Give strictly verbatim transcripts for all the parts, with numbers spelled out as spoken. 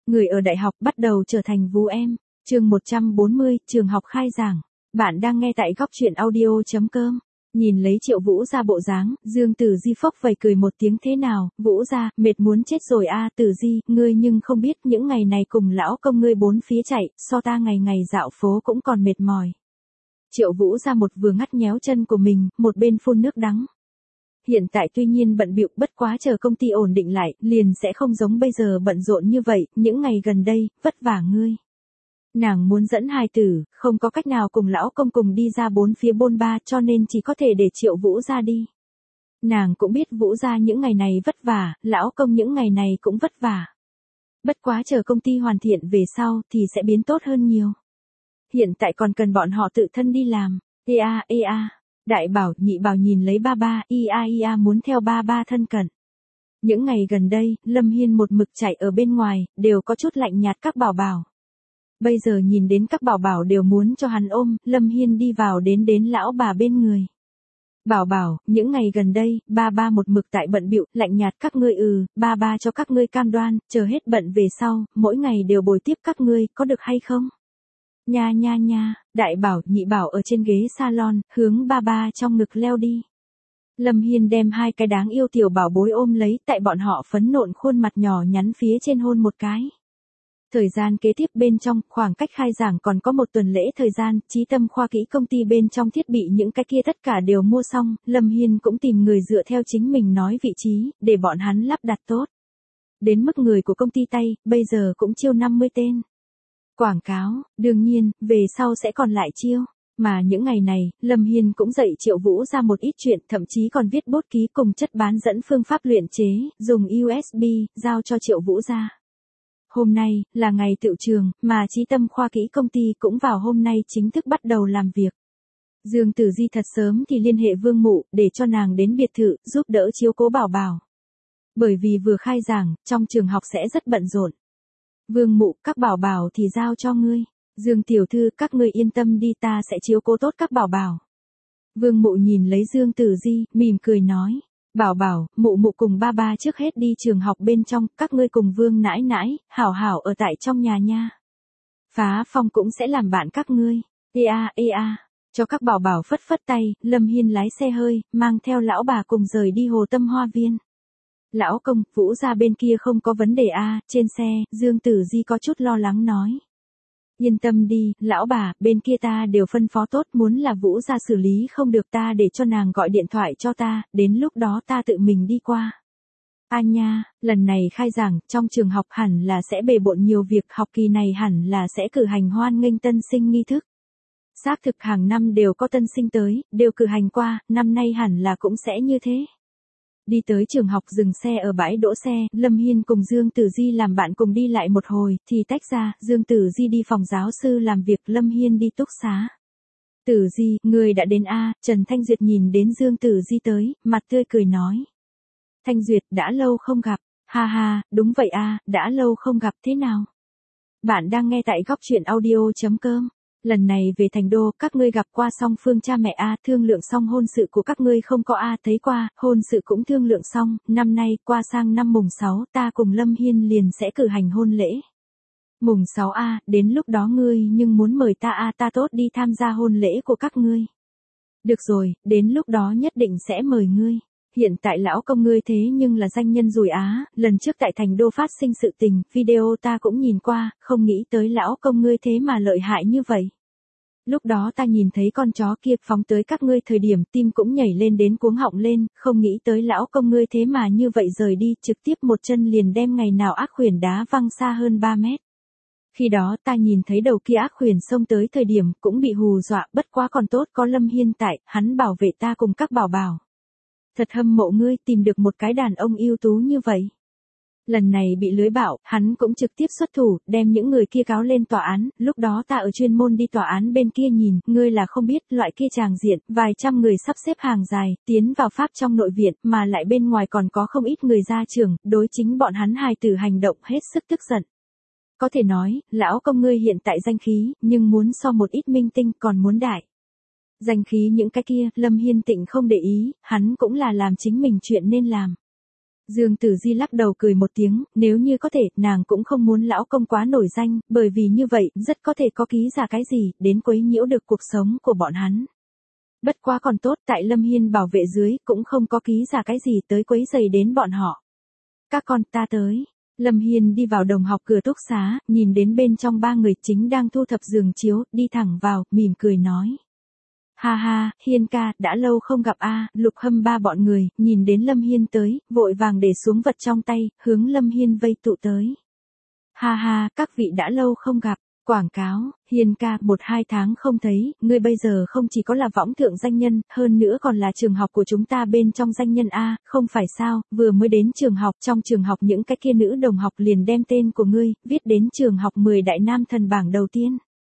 Người ở đại học bắt đầu trở thành vú em. Chương một trăm bốn mươi, trường học khai giảng. Bạn đang nghe tại góc truyện audio chấm com. Nhìn lấy Triệu Vũ Gia bộ dáng, Dương Tử Di phốc vầy cười một tiếng thế nào, Vũ Gia, mệt muốn chết rồi a à, Tử Di, ngươi nhưng không biết những ngày này cùng lão công ngươi bốn phía chạy, so ta ngày ngày dạo phố cũng còn mệt mỏi. Triệu Vũ Gia một vừa ngắt nhéo chân của mình, một bên phun nước đắng. Hiện tại tuy nhiên bận bịu, bất quá chờ công ty ổn định lại, liền sẽ không giống bây giờ bận rộn như vậy, những ngày gần đây, vất vả ngươi. Nàng muốn dẫn hài tử, không có cách nào cùng lão công cùng đi ra bốn phía bôn ba cho nên chỉ có thể để Triệu Vũ Gia đi. Nàng cũng biết Vũ Gia những ngày này vất vả, lão công những ngày này cũng vất vả. Bất quá chờ công ty hoàn thiện về sau thì sẽ biến tốt hơn nhiều. Hiện tại còn cần bọn họ tự thân đi làm. Ê a, ê a. Đại bảo, nhị bảo nhìn lấy ba ba, ia ia muốn theo ba ba thân cận. Những ngày gần đây, Lâm Hiên một mực chạy ở bên ngoài, đều có chút lạnh nhạt các bảo bảo. Bây giờ nhìn đến các bảo bảo đều muốn cho hắn ôm, Lâm Hiên đi vào đến đến lão bà bên người. Bảo bảo, những ngày gần đây, ba ba một mực tại bận bịu, lạnh nhạt các ngươi ừ, ba ba cho các ngươi cam đoan, chờ hết bận về sau, mỗi ngày đều bồi tiếp các ngươi, có được hay không? Nha nha nha, đại bảo, nhị bảo ở trên ghế salon, hướng ba ba trong ngực leo đi. Lâm Hiên đem hai cái đáng yêu tiểu bảo bối ôm lấy, tại bọn họ phấn nộn khuôn mặt nhỏ nhắn phía trên hôn một cái. Thời gian kế tiếp bên trong, khoảng cách khai giảng còn có một tuần lễ thời gian, Chí Tâm khoa kỹ công ty bên trong thiết bị những cái kia tất cả đều mua xong, Lâm Hiên cũng tìm người dựa theo chính mình nói vị trí, để bọn hắn lắp đặt tốt. Đến mức người của công ty tay, bây giờ cũng chiêu năm mươi tên. Quảng cáo, đương nhiên, về sau sẽ còn lại chiêu. Mà những ngày này, Lâm Hiên cũng dạy Triệu Vũ ra một ít chuyện, thậm chí còn viết bút ký cùng chất bán dẫn phương pháp luyện chế, dùng u ét bê, giao cho Triệu Vũ ra. Hôm nay, là ngày tựu trường, mà Chí Tâm khoa kỹ công ty cũng vào hôm nay chính thức bắt đầu làm việc. Dương Tử Di thật sớm thì liên hệ Vương Mụ, để cho nàng đến biệt thự, giúp đỡ chiếu cố bảo bảo. Bởi vì vừa khai giảng, trong trường học sẽ rất bận rộn. Vương Mụ, các bảo bảo thì giao cho ngươi. Dương tiểu thư, các ngươi yên tâm đi, ta sẽ chiếu cố tốt các bảo bảo. Vương Mụ nhìn lấy Dương Tử Di, mỉm cười nói. Bảo bảo, mụ mụ cùng ba ba trước hết đi trường học bên trong, các ngươi cùng Vương nãi nãi, hảo hảo ở tại trong nhà nha. Phá Phong cũng sẽ làm bạn các ngươi. Ê a, ê a. Cho các bảo bảo phất phất tay, Lâm Hiên lái xe hơi, mang theo lão bà cùng rời đi Hồ Tâm Hoa Viên. Lão công, Vũ ra bên kia không có vấn đề a. Trên xe, Dương Tử Di có chút lo lắng nói. Yên tâm đi, lão bà, bên kia ta đều phân phó tốt, muốn là Vũ ra xử lý không được ta để cho nàng gọi điện thoại cho ta, đến lúc đó ta tự mình đi qua. A nha, lần này khai giảng, trong trường học hẳn là sẽ bề bộn nhiều việc, học kỳ này hẳn là sẽ cử hành hoan nghênh tân sinh nghi thức. Xác thực hàng năm đều có tân sinh tới, đều cử hành qua, năm nay hẳn là cũng sẽ như thế. Đi tới trường học dừng xe ở bãi đỗ xe, Lâm Hiên cùng Dương Tử Di làm bạn cùng đi lại một hồi, thì tách ra, Dương Tử Di đi phòng giáo sư làm việc, Lâm Hiên đi túc xá. Tử Di, người đã đến a. Trần Thanh Duyệt nhìn đến Dương Tử Di tới, mặt tươi cười nói. Thanh Duyệt, đã lâu không gặp, ha ha, đúng vậy a, đã lâu không gặp thế nào. Bạn đang nghe tại góc truyện audio chấm com. Lần này về thành đô, các ngươi gặp qua song phương cha mẹ a, thương lượng xong hôn sự của các ngươi không có a, thấy qua, hôn sự cũng thương lượng xong, năm nay qua sang năm mùng sáu, ta cùng Lâm Hiên liền sẽ cử hành hôn lễ. Mùng sáu a, đến lúc đó ngươi nhưng muốn mời ta a, ta tốt đi tham gia hôn lễ của các ngươi. Được rồi, đến lúc đó nhất định sẽ mời ngươi. Hiện tại lão công ngươi thế nhưng là danh nhân rồi á, lần trước tại thành đô phát sinh sự tình, video ta cũng nhìn qua, không nghĩ tới lão công ngươi thế mà lợi hại như vậy. Lúc đó ta nhìn thấy con chó kia phóng tới các ngươi thời điểm tim cũng nhảy lên đến cuống họng lên, không nghĩ tới lão công ngươi thế mà như vậy rời đi, trực tiếp một chân liền đem ngày nào ác khuyển đá văng xa hơn ba mét. Khi đó ta nhìn thấy đầu kia ác khuyển xông tới thời điểm cũng bị hù dọa, bất quá còn tốt có Lâm Hiên tại, hắn bảo vệ ta cùng các bảo bảo. Thật hâm mộ ngươi tìm được một cái đàn ông ưu tú như vậy. Lần này bị lưới bạo, hắn cũng trực tiếp xuất thủ, đem những người kia cáo lên tòa án, lúc đó ta ở chuyên môn đi tòa án bên kia nhìn, ngươi là không biết, loại kia tràng diện, vài trăm người sắp xếp hàng dài, tiến vào Pháp trong nội viện, mà lại bên ngoài còn có không ít người ra trường, đối chính bọn hắn hài tử hành động hết sức tức giận. Có thể nói, lão công ngươi hiện tại danh khí, nhưng muốn so một ít minh tinh còn muốn đại. Danh khí những cái kia, Lâm Hiên Tịnh không để ý, hắn cũng là làm chính mình chuyện nên làm. Dương Tử Di lắc đầu cười một tiếng, nếu như có thể, nàng cũng không muốn lão công quá nổi danh, bởi vì như vậy, rất có thể có ký giả cái gì, đến quấy nhiễu được cuộc sống của bọn hắn. Bất quá còn tốt, tại Lâm Hiên bảo vệ dưới, cũng không có ký giả cái gì tới quấy rầy đến bọn họ. Các con, ta tới. Lâm Hiên đi vào đồng học cửa túc xá, nhìn đến bên trong ba người chính đang thu thập giường chiếu, đi thẳng vào, mỉm cười nói. Ha ha, Hiên ca, đã lâu không gặp a. Lục Hâm ba bọn người, nhìn đến Lâm Hiên tới, vội vàng để xuống vật trong tay, hướng Lâm Hiên vây tụ tới. Ha ha, các vị đã lâu không gặp. Quảng cáo, Hiên ca, một hai tháng không thấy, ngươi bây giờ không chỉ có là võng thượng danh nhân, hơn nữa còn là trường học của chúng ta bên trong danh nhân A, không phải sao, vừa mới đến trường học, trong trường học những cái kia nữ đồng học liền đem tên của ngươi, viết đến trường học mười đại nam thần bảng đầu tiên.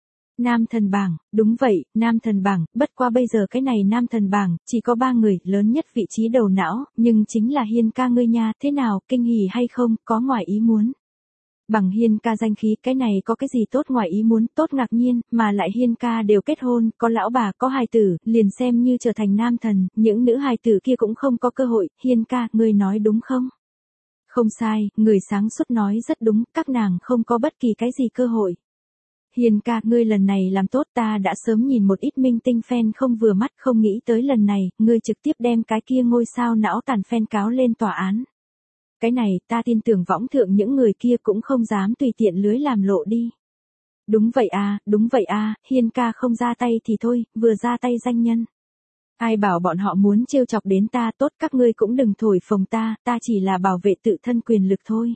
Nam thần bảng, đúng vậy, nam thần bảng, bất qua bây giờ cái này nam thần bảng, chỉ có ba người, lớn nhất vị trí đầu não, nhưng chính là Hiên ca ngươi nha, thế nào, kinh hỉ hay không, có ngoài ý muốn. Bằng Hiên ca danh khí, cái này có cái gì tốt ngoài ý muốn, tốt ngạc nhiên, mà lại Hiên ca đều kết hôn, có lão bà, có hài tử, liền xem như trở thành nam thần, những nữ hài tử kia cũng không có cơ hội, Hiên ca, ngươi nói đúng không? Không sai, người sáng suốt nói rất đúng, các nàng không có bất kỳ cái gì cơ hội. Hiên ca, ngươi lần này làm tốt, ta đã sớm nhìn một ít minh tinh fan không vừa mắt, không nghĩ tới lần này, ngươi trực tiếp đem cái kia ngôi sao não tàn fan cáo lên tòa án. Cái này, ta tin tưởng võng thượng những người kia cũng không dám tùy tiện lưới làm lộ đi. Đúng vậy à, đúng vậy à, Hiên ca không ra tay thì thôi, vừa ra tay danh nhân. Ai bảo bọn họ muốn trêu chọc đến ta, tốt các ngươi cũng đừng thổi phồng ta, ta chỉ là bảo vệ tự thân quyền lực thôi.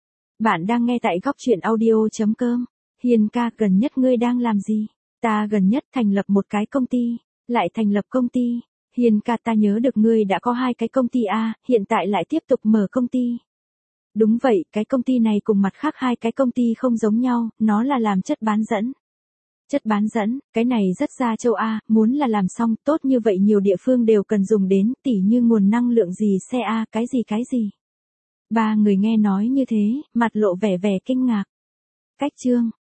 Bạn đang nghe tại góc truyện audio chấm com. Hiên ca, gần nhất ngươi đang làm gì? Ta gần nhất thành lập một cái công ty, lại thành lập công ty. Hiên ca, ta nhớ được ngươi đã có hai cái công ty a, hiện tại lại tiếp tục mở công ty. Đúng vậy, cái công ty này cùng mặt khác hai cái công ty không giống nhau, nó là làm chất bán dẫn. Chất bán dẫn, cái này rất ra châu A, muốn là làm xong, tốt như vậy nhiều địa phương đều cần dùng đến, tỉ như nguồn năng lượng gì xe A, cái gì cái gì. Ba người nghe nói như thế, mặt lộ vẻ vẻ kinh ngạc. Cách chương